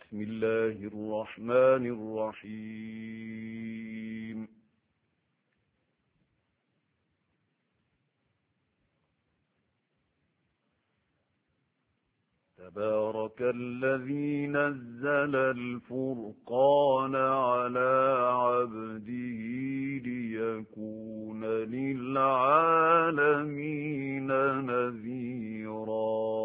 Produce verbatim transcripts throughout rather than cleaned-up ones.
بسم الله الرحمن الرحيم تبارك الذي نزل الفرقان على عبده ليكون للعالمين نذيرا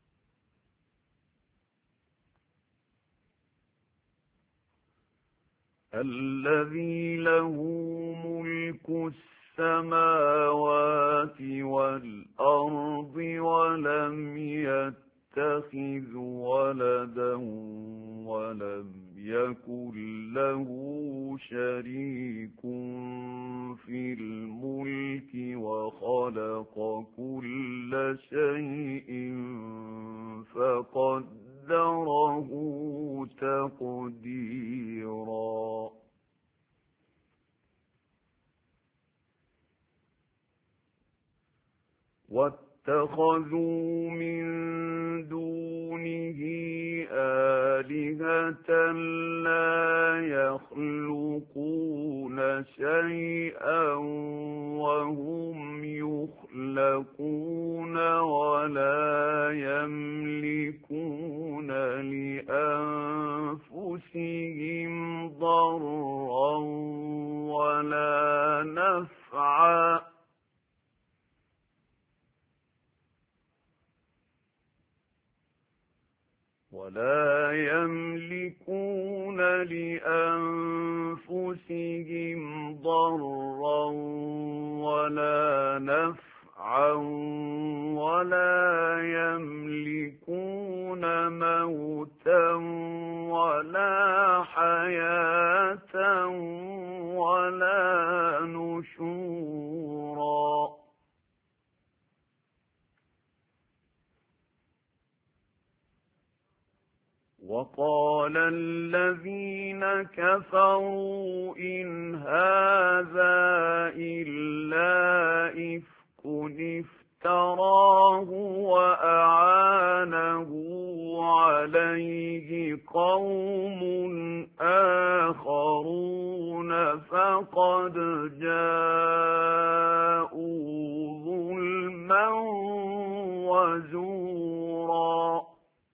الذي له ملك السماوات والأرض ولم يتخذ ولدا ولم يكن له شريك في الملك وخلق كل شيء فقدره تقديرا واتخذوا من دونه آلهة لا يخلقون شيئا وهم يخلقون ولا يملكون لأنفسهم ضرا ولا نفعا ولا يملكون لأنفسهم ضرا ولا نفعا ولا يملكون موتا ولا حياة ولا نشورا وقال الذين كفروا إن هذا إلا إفك افتراه وأعانه عليه قوم آخرون فقد جاءوا ظلما وزورا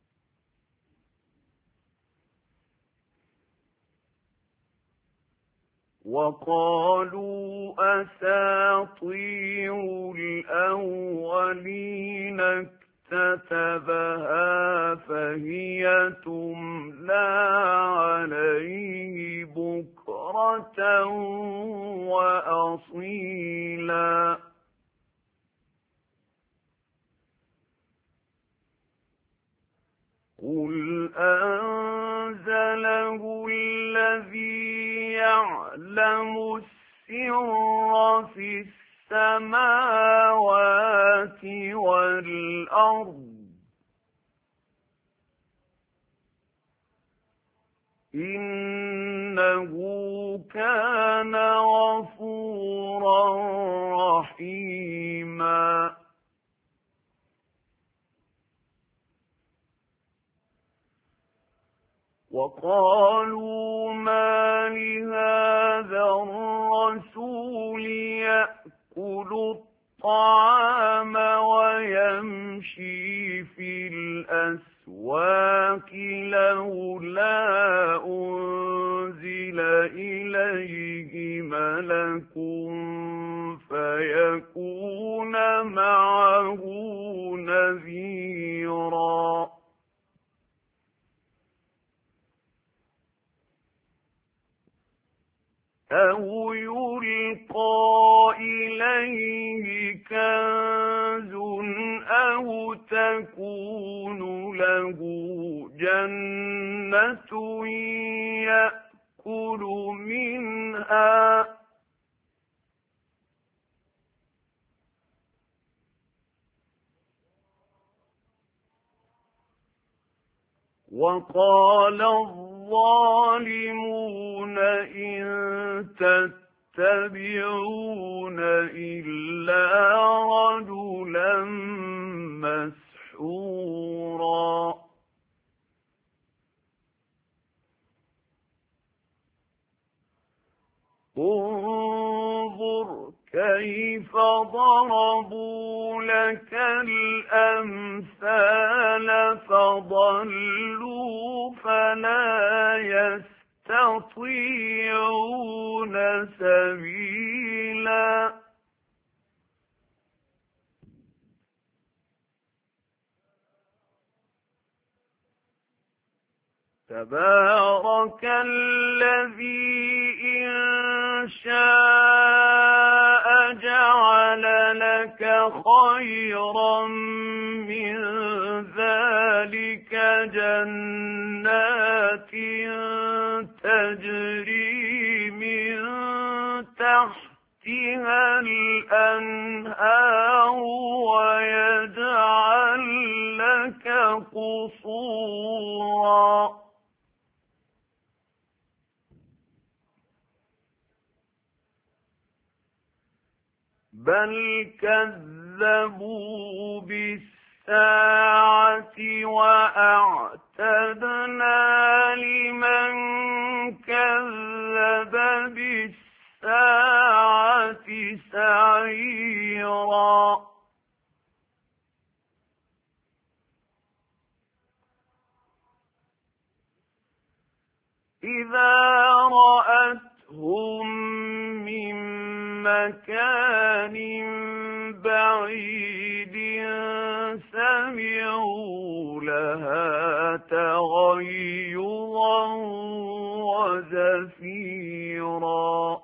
وقالوا أساطير الأولين اكتتبها فهي تملى عليه بكرة وأصيلا قل أنزله الذي يعلم السر في السماوات والأرض إنه كان غفورا رحيما وقالوا ما لهذا الرسول يأكل الطعام ويمشي في الأسواق لولا أنزل إليه ملك فيكون معه نذيرا أو يلقى إليه كنز أو تكون له جنة يأكل منها وقال الظالمون إن تتبعون إلا رجلا مسحورا انظر كيف ضربوا لك الأمثال فضلوا فلا يستطيعون سبيلا تبارك الذي إن شاء جعل لك خيرا من ذلك جنات تجري من تحتها الأنهار ويجعل لك قصورا بل كذبوا بالساعة وأعتدنا لمن كذب بالساعة سعيرا إذا رأتهم من مكان بعيد سمعوا لها تغيظا وزفيرا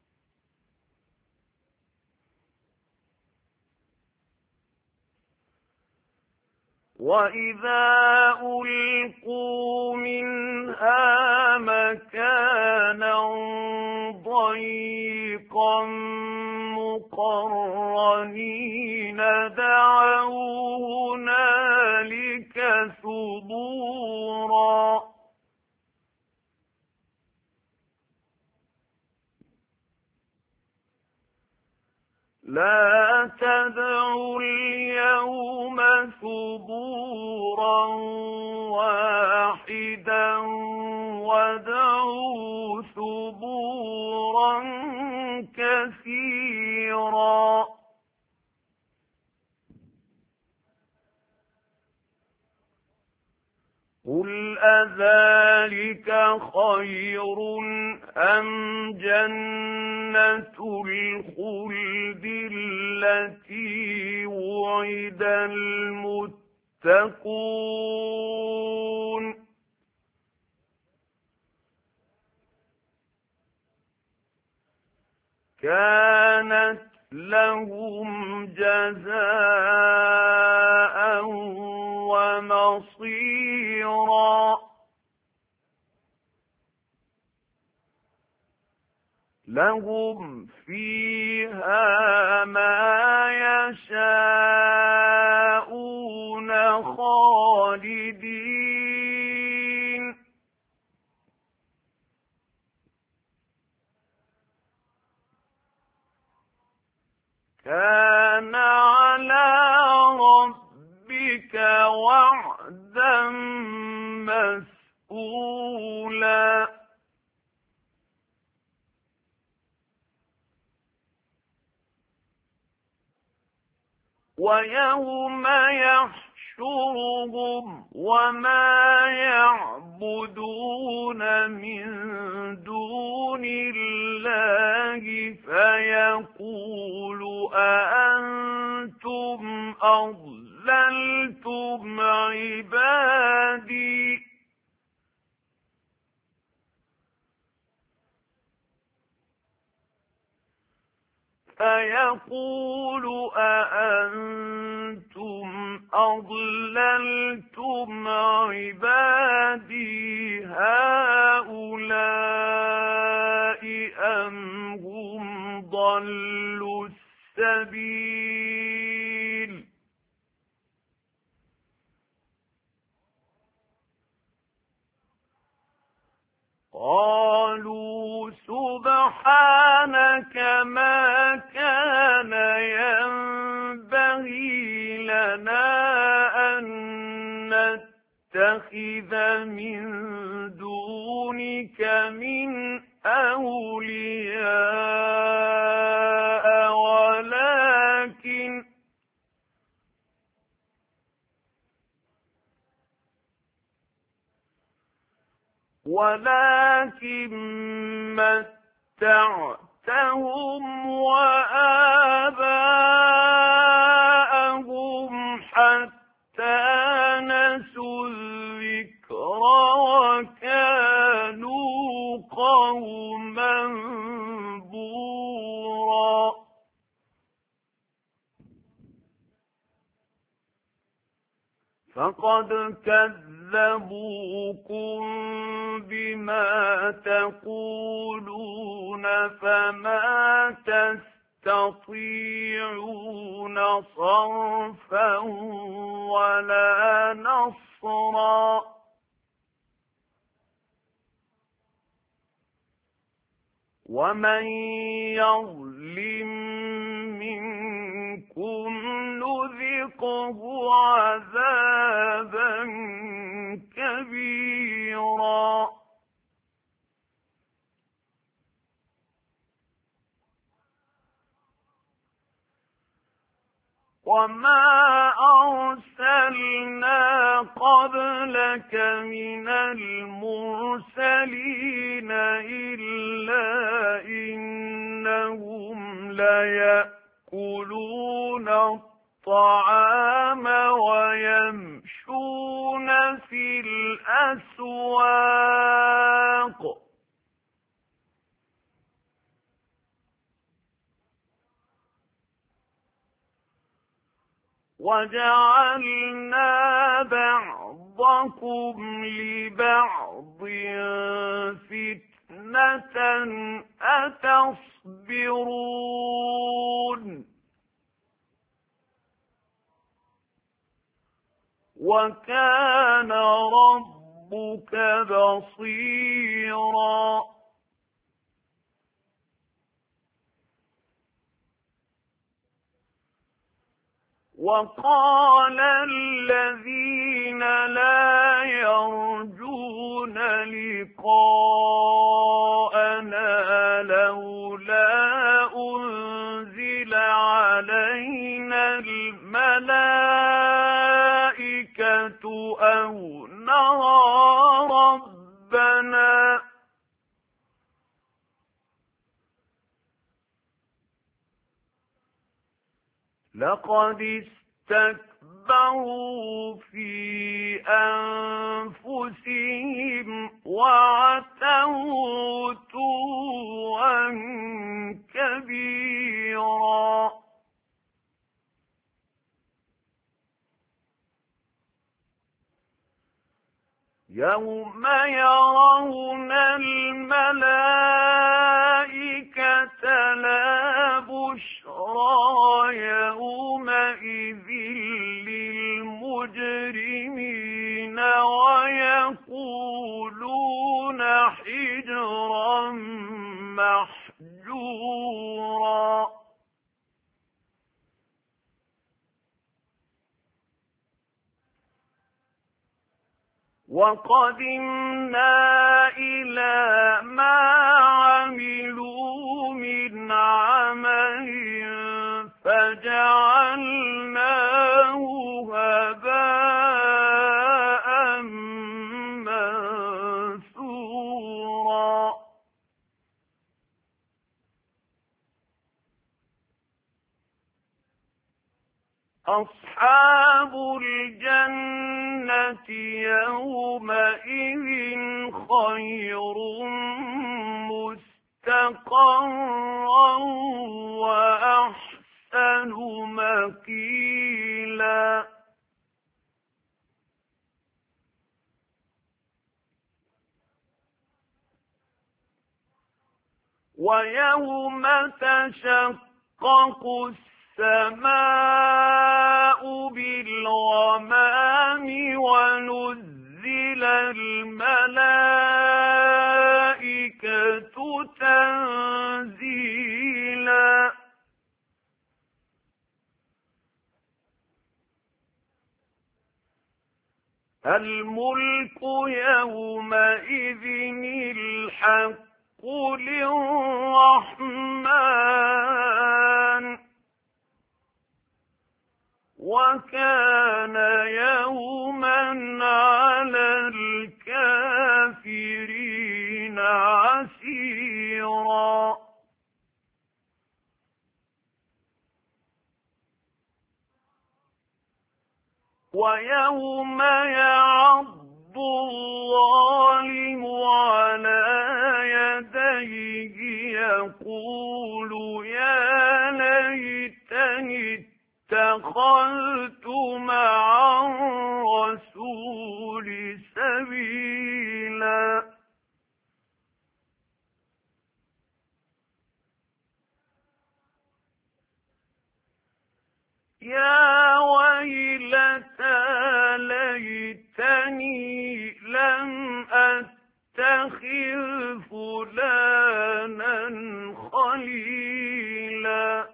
وإذا ألقوا منها مكانا ضيقا مقرنين دعوا هنالك ثبورا لا تدعوا اليوم ثبورا واحدا وادعوا ثبورا كثيرا قل أذلك خير أم جنة الخلد التي وعد المتقون كانت لهم جزاء ومصيرا لهم فيها ما يشاءون خالدين كان على ربك وعدا مسئولا ويوم يحشرهم وما يعبدون من دون الله فيقول أأنتم أضللتم عبادي فيقول أأنتم أضللتم عبادي هؤلاء أم هم ضلوا السبيل قالوا سبحانك ما كان ينبغي لنا أن نتخذ من دونك من أولياء ولكن ولكن متعتهم وآباءهم حتى نسوا الذكر وكانوا قوما بورا. فقد كذبوكم بما تقولون فما تستطيعون صرفا ولا نصرا. ومن يظلم منكم نذقه عذابا كبيرا. وما أرسلنا قبلك من المرسلين إلا إنهم ليأكلون الطعام ويمشون في الأسواق وجعلنا بعضكم لبعض فتنة أتصبرون وكان ربك بصيرا. وقال الذين لا يرجون لقاءنا لولا أنزل علينا الملائكة أو نرى ربنا لقد استكبروا في أنفسهم وعتوا عتوا كبيرا. يوم يرون الملائكة لا بشرى يومئذ للمجرمين ويقولون حجرا محجورا. وقدمنا إلى ما عملوا من عمل فجعلناه هباء منثورا. أصحاب الجنة يومئذ خير مستقرا وأحسن مقيلا. ويوم تشقق السماء بالغمام ونزل الملائكة تنزيلا. الملك يومئذ الحق قُلِ الرَّحْمَٰنُ وَكَانَ يَوْمًا عَلَى الْكَافِرِينَ عَسِيرًا. وَيَوْمَ يَعَضُّ الظَّالِمُ عَلَىٰ يَدَيْهِ يَقُولُ يَا لَيْتَنِي اتَّخَذْتُ مَعَ الرَّسُولِ سَبِيلًا. يَا وَيْلَتَىٰ لَيْتَنِي لَمْ أَتَّخِذْ فُلَانًا خَلِيلًا.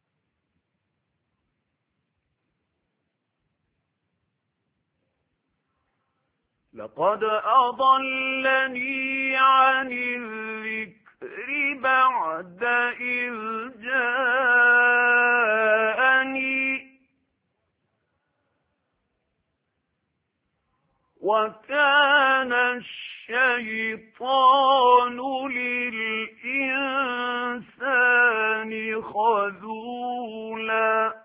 لَقَدْ أَضَلَّنِي عَنِ الذِّكْرِ بَعْدَ إِذْ جَاءَنِي وَكَانَ الشَّيْطَانُ لِلْإِنسَانِ خَذُولًا.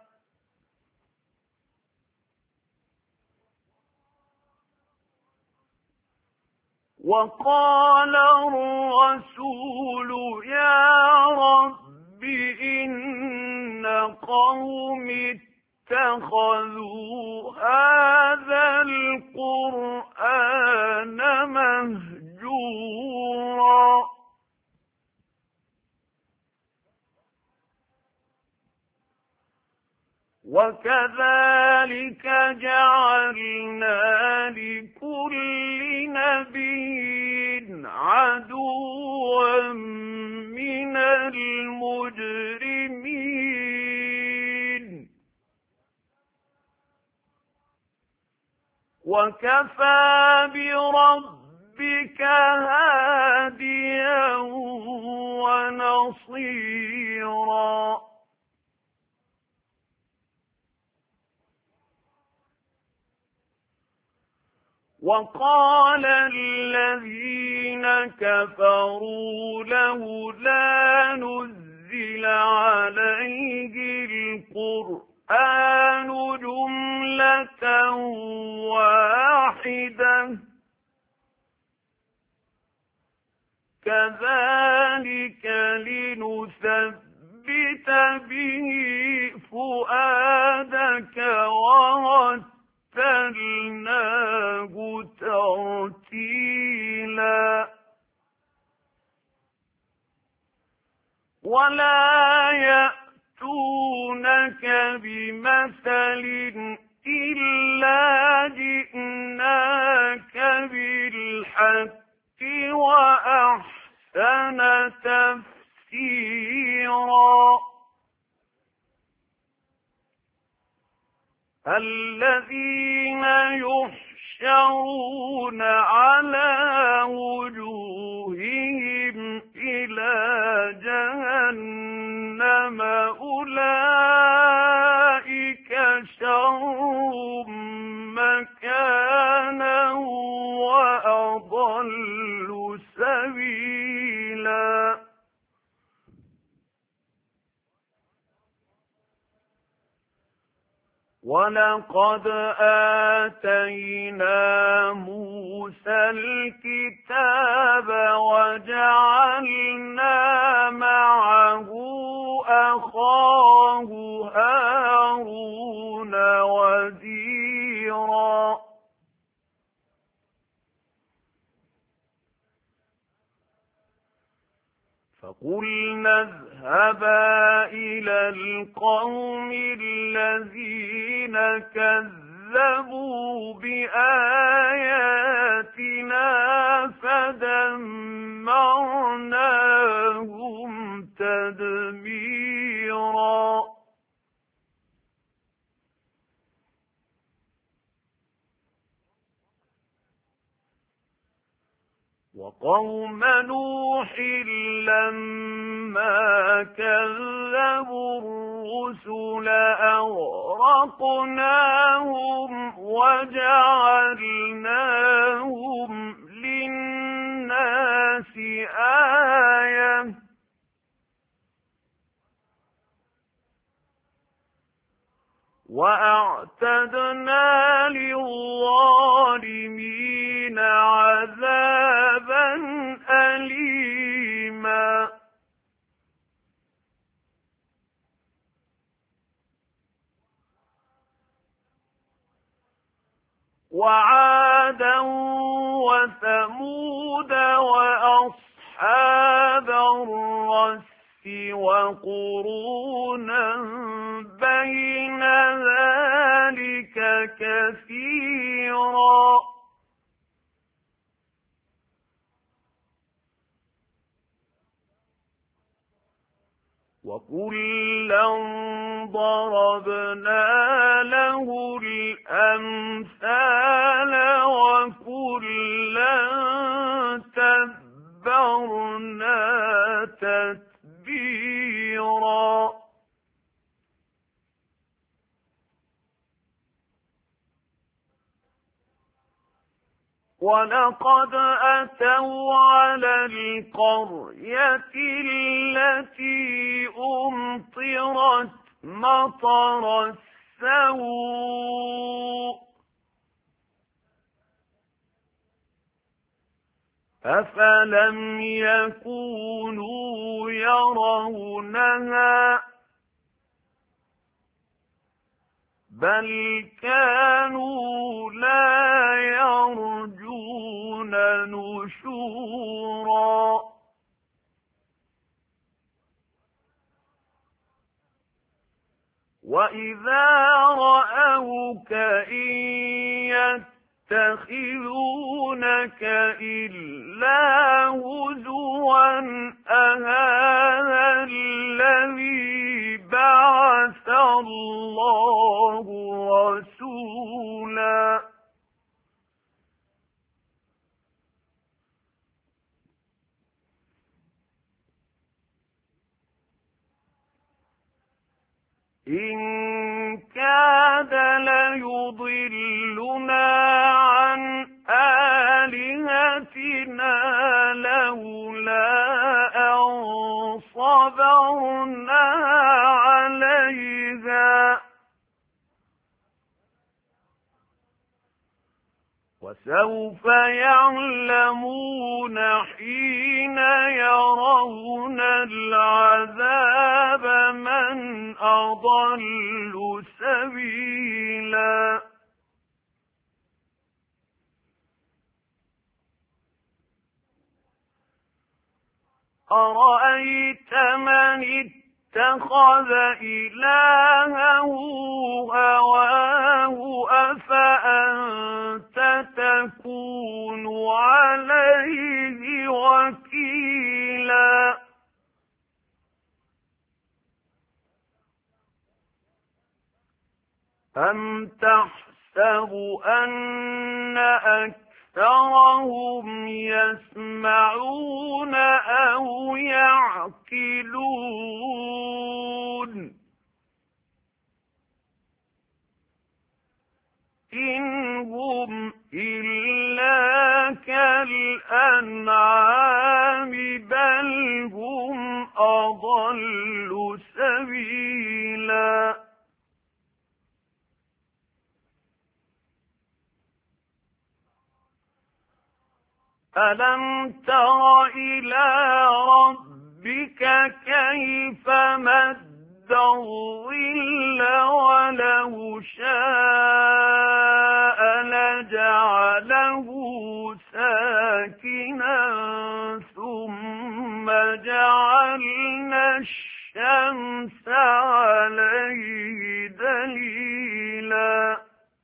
وَقَالَ الرَّسُولُ يَا رَبِّ إِنَّ قَوْمِي اتَّخَذُوا هَٰذَا الْقُرْآنَ مَهْجُورًا. وَكَذَٰلِكَ جَعَلْنَا لِكُلِّ نَبِيٍّ عَدُوًّا مِّنَ الْمُجْرِمِينَ وَكَفَىٰ بِرَبِّكَ هَادِيًا وَنَصِيرًا. وَقَالَ الَّذِينَ كَفَرُوا لَوْلَا نُزِّلَ عَلَيْهِ الْقُرْآنُ جُمْلَةً وَاحِدَةً كَذَٰلِكَ لِنُثَبِّتَ بِهِ فُؤَادَكَ وَرَتَّلْنَاهُ تَرْتِيلًا. وَلَا يَأْتُونَكَ بِمَثَلٍ إِلَّا جِئْنَاكَ بِالْحَقِّ وَأَحْسَنَ تَفْسِيرًا. الَّذِينَ يُحْشَرُونَ عَلَىٰ وُجُوهِهِمْ إِلَىٰ جَهَنَّمَ أُولَٰئِكَ شَرٌّ مَّكَانًا وَأَضَلُّ سَبِيلًا. وَلَقَدْ آتَيْنَا مُوسَى الْكِتَابَ وَجَعَلْنَا مَعَهُ أَخَاهُ هَارُونَ وَزِيرًا. فَقُلْنَا اذْهَبَا إِلَى الْقَوْمِ الَّذِينَ كَذَّبُوا بِآيَاتِنَا فَدَمَّرْنَاهُمْ تَدْمِيرًا. وقوم نوح لما كذبوا الرسل أغرقناهم وجعلناهم للناس آية وأعتدنا للظالمين عذابا أليما وعادا وثمود وأصحاب الرس وقرونا بين ذلك كثيرا وكلا ضربنا له الأمثال وكلا تبرنا تتبيرا ولقد أتوا على القرية التي أمطرت مطر السوء أفلم يكونوا يرونها بل كانوا لا يرجون نشورا وإذا رأوك إن يتخذونك إلا هزوا أهذا الذي بعث الله رسولا إن كاد ليضلنا عن آلهتنا لولا أن صبرنا عليها وسوف يعلمون حين يرون العذاب من أضل سبيلا أرأيت من اتخذ إلهه هواه أفأنت تكون عليه وكيلا أم تحسب أن أكثرهم يسمعون أو يعقلون إن هم إلا كالأنعام بل هم أضل سبيلا ألم تر إلى ربك كيف مد الظل ولو شاء لجعله ساكنا ثم جعلنا الشمس عليه دليلا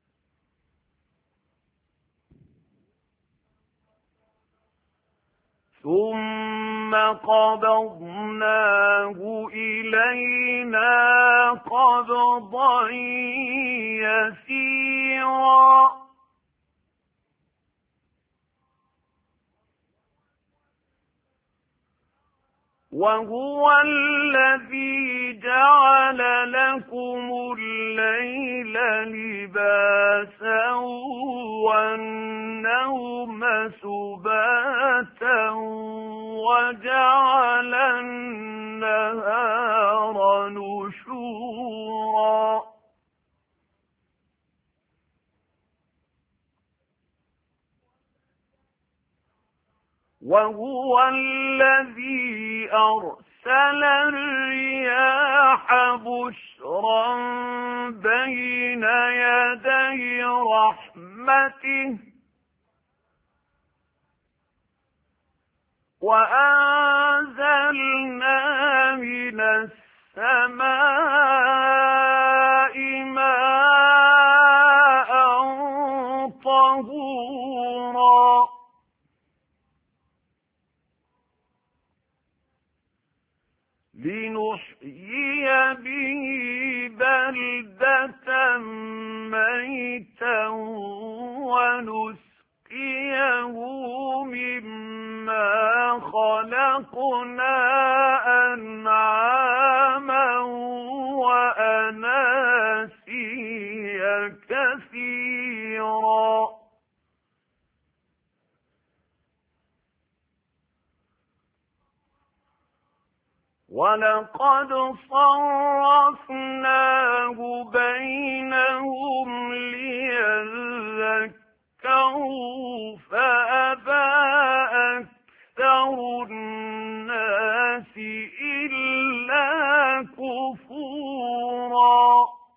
ثم قبضناه إلينا قبضا يسيرا وهو الذي جعل لكم الليل لباسا والنوم سباتا وجعل النهار نشورا وهو الذي أرسل الرياح بشرا بين يدي رحمته وأنزلنا من السماء ماء طهورا لنحيي به بلدة ميتا ونسقيه مما خلقنا أنعاما وأناسيا كثيرا ولقد صرفناه بينهم ليذكروا فأبى أكثر الناس إلا كفورا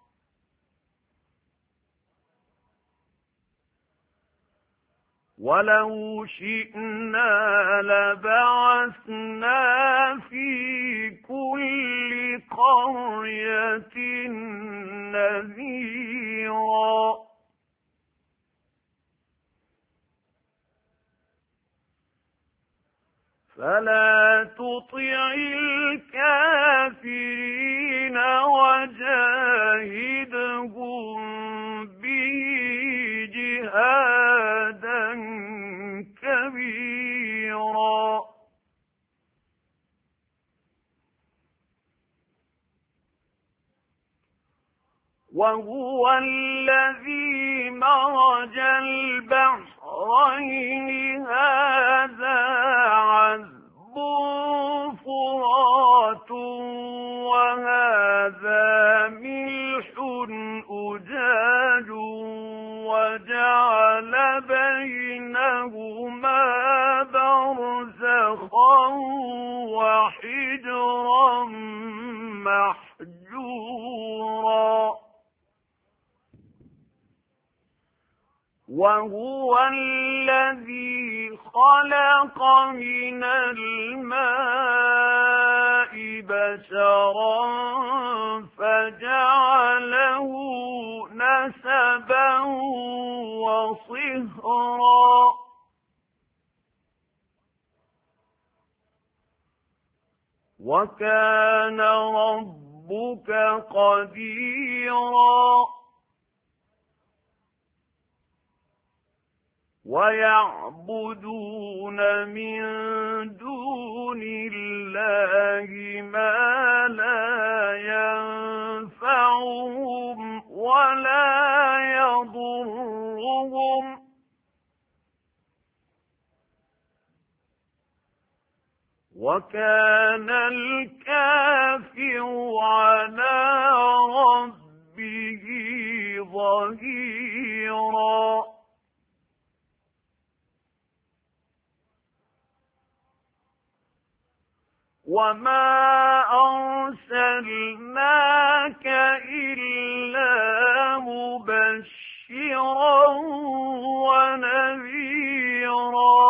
ولو شئنا لبعثنا في كل قرية نذيرا فلا تطع الكافرين وجاهدهم به جهادا كبيرا وهو الذي مرج البحرين هذا عذب فرات وهذا ملح أجاج وجعل بينهما برزخا وحجرا محجورا وهو الذي خلق من الماء بشرا فجعله نسبا وصهرا وكان ربك قديرا ويعبدون من دون الله ما لا ينفعهم ولا يضرهم وكان الكافر على ربه ظهيرا وما أرسلناك إلا مبشرا ونذيرا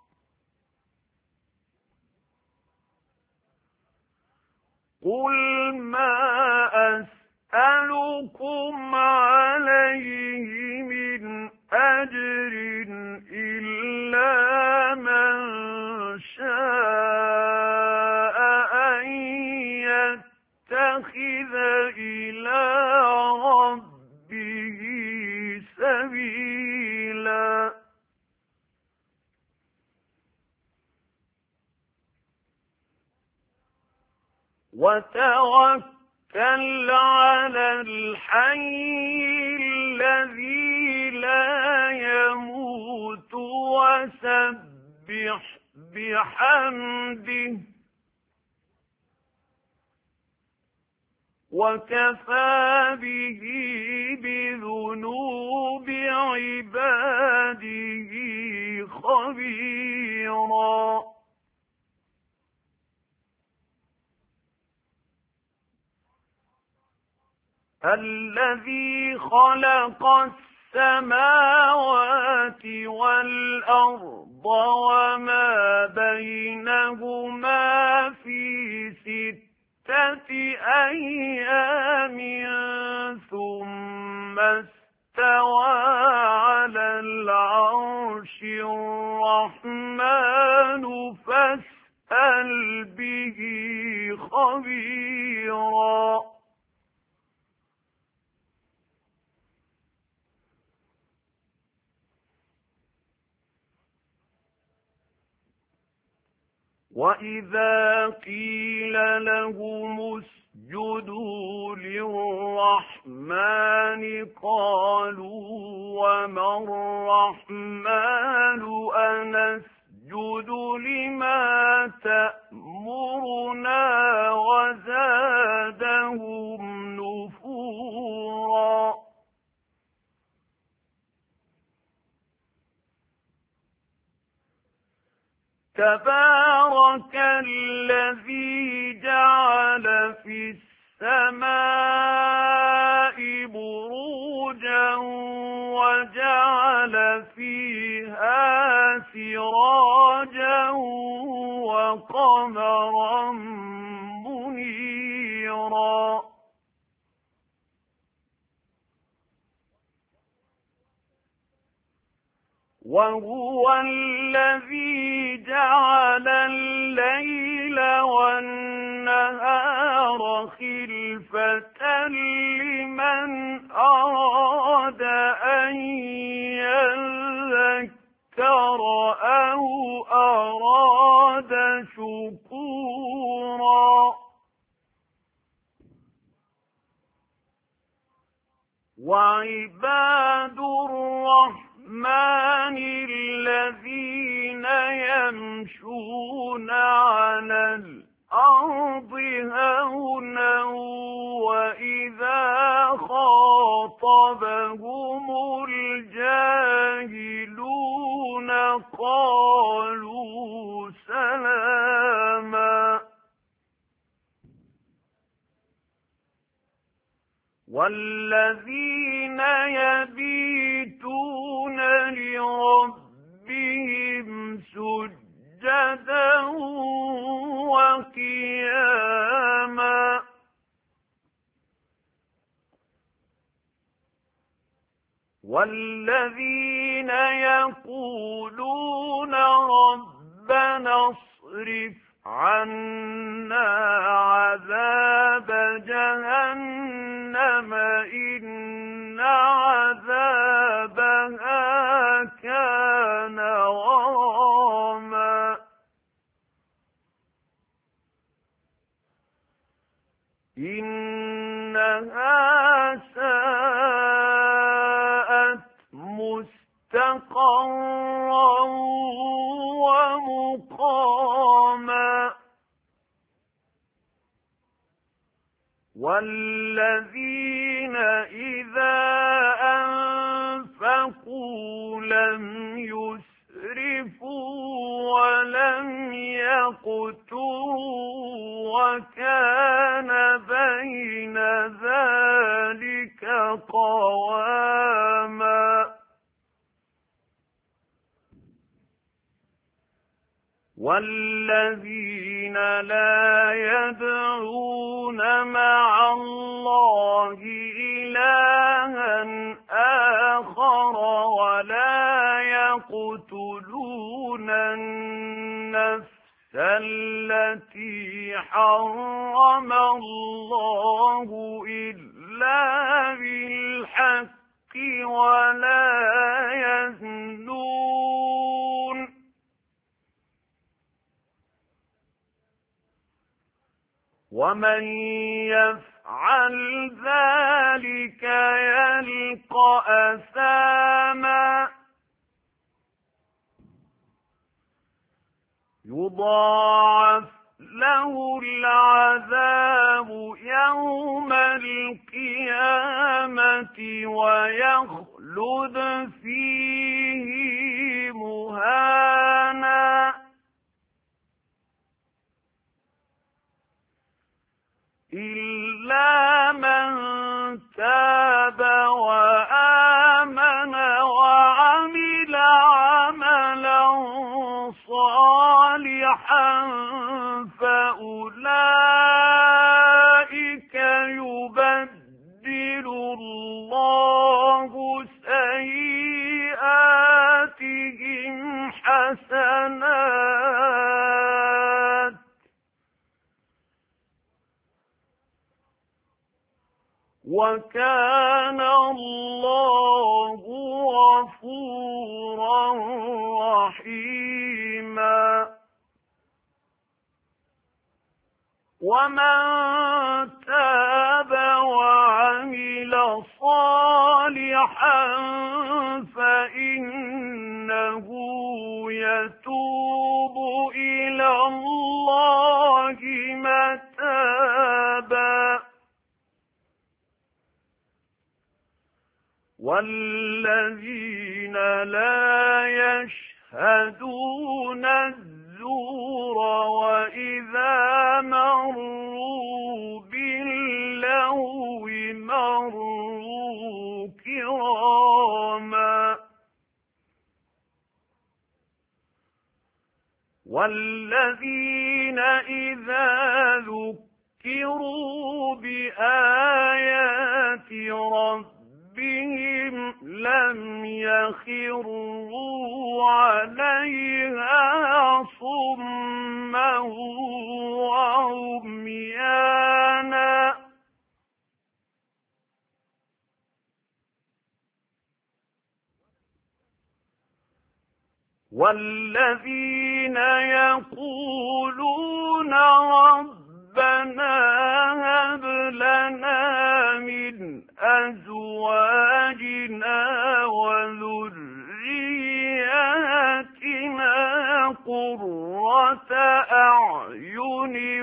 قل ما أسألكم عليه من أجر إلا من شاء أن يتخذ إلى ربه سبيلا وتوكل على الحي الذي لا يموت وسبح بحمده وكفى به بذنوب عباده خبيرا. الذي خلق السماوات والأرض وما بينهما في ستة أيام ثم استوى على العرش الرحمن فاسأل به خبيرا. وَإِذَا قِيلَ لَهُمُ اسْجُدُوا لِلرَّحْمَنِ قَالُوا وَمَا الرَّحْمَنُ أَنَسْجُدُ لِمَا تَأْمُرُنَا وَزَادَهُمْ نُفُورًا. تبارك الذي جعل في السماء بروجا وجعل فيها سراجا وقمرا منيرا. وهو الذي جعل الليل والنهار خلفة لمن أراد أن يذكر أو أراد شكورا. وعباد الرحمن الرحمن الذين يمشون على الأرض هونا وإذا خاطبهم الجاهلون قالوا سلاما. والذين يبيتون لربهم سجدا وقياما. والذين يقولون ربنا اصرف عنا عذاب جهنم إن عذابها كان غراما. إنها ساءت مستقرا ومقاما. والذين إذا أنفقوا لم يسرفوا ولم يقتروا وكان بين ذلك قواما. والذين لا يدعون مع الله إلها آخر ولا يقتلون النفس التي حرم الله إلا بالحق ولا يزنون ومن يفعل ذلك يلقى أثاما يضاعف له العذاب يوم القيامة ويخلد فيه مهانا إلا من تاب وآمن وعمل عملا صالحا فأولئك يبدل الله سيئاتهم حسنات وكان الله غفورا رحيما ومن تاب وعمل صالحا فإنه يتوب إلى الله متابا والذين لا يشهدون الزور وإذا مروا باللغو مروا كراما والذين إذا ذكروا بآيات ربهم بهم لم يخروا عليها صما وعميانا والذين يقولون ربنا هب لنا من أزواجنا وذرياتنا قرة أعين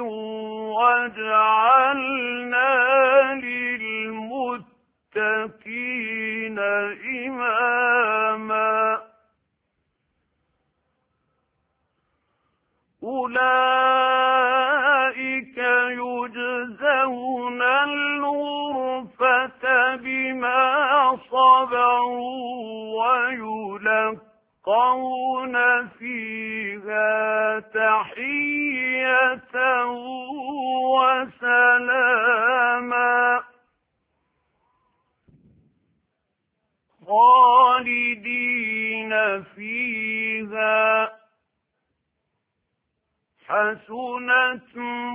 واجعلنا للمتقين إماما أولئك يجزون الغرفة بما صبروا ويلقون فيها تحية وسلاما خالدين فيها حسنت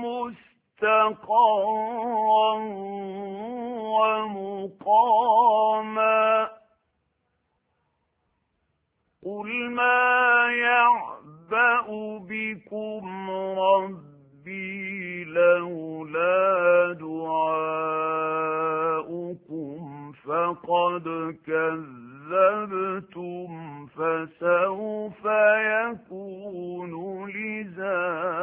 مستقرا ومقاما قل ما يعبأ بكم ربي لولا دعاؤكم فقد كذبتم فسوف يكون لزاما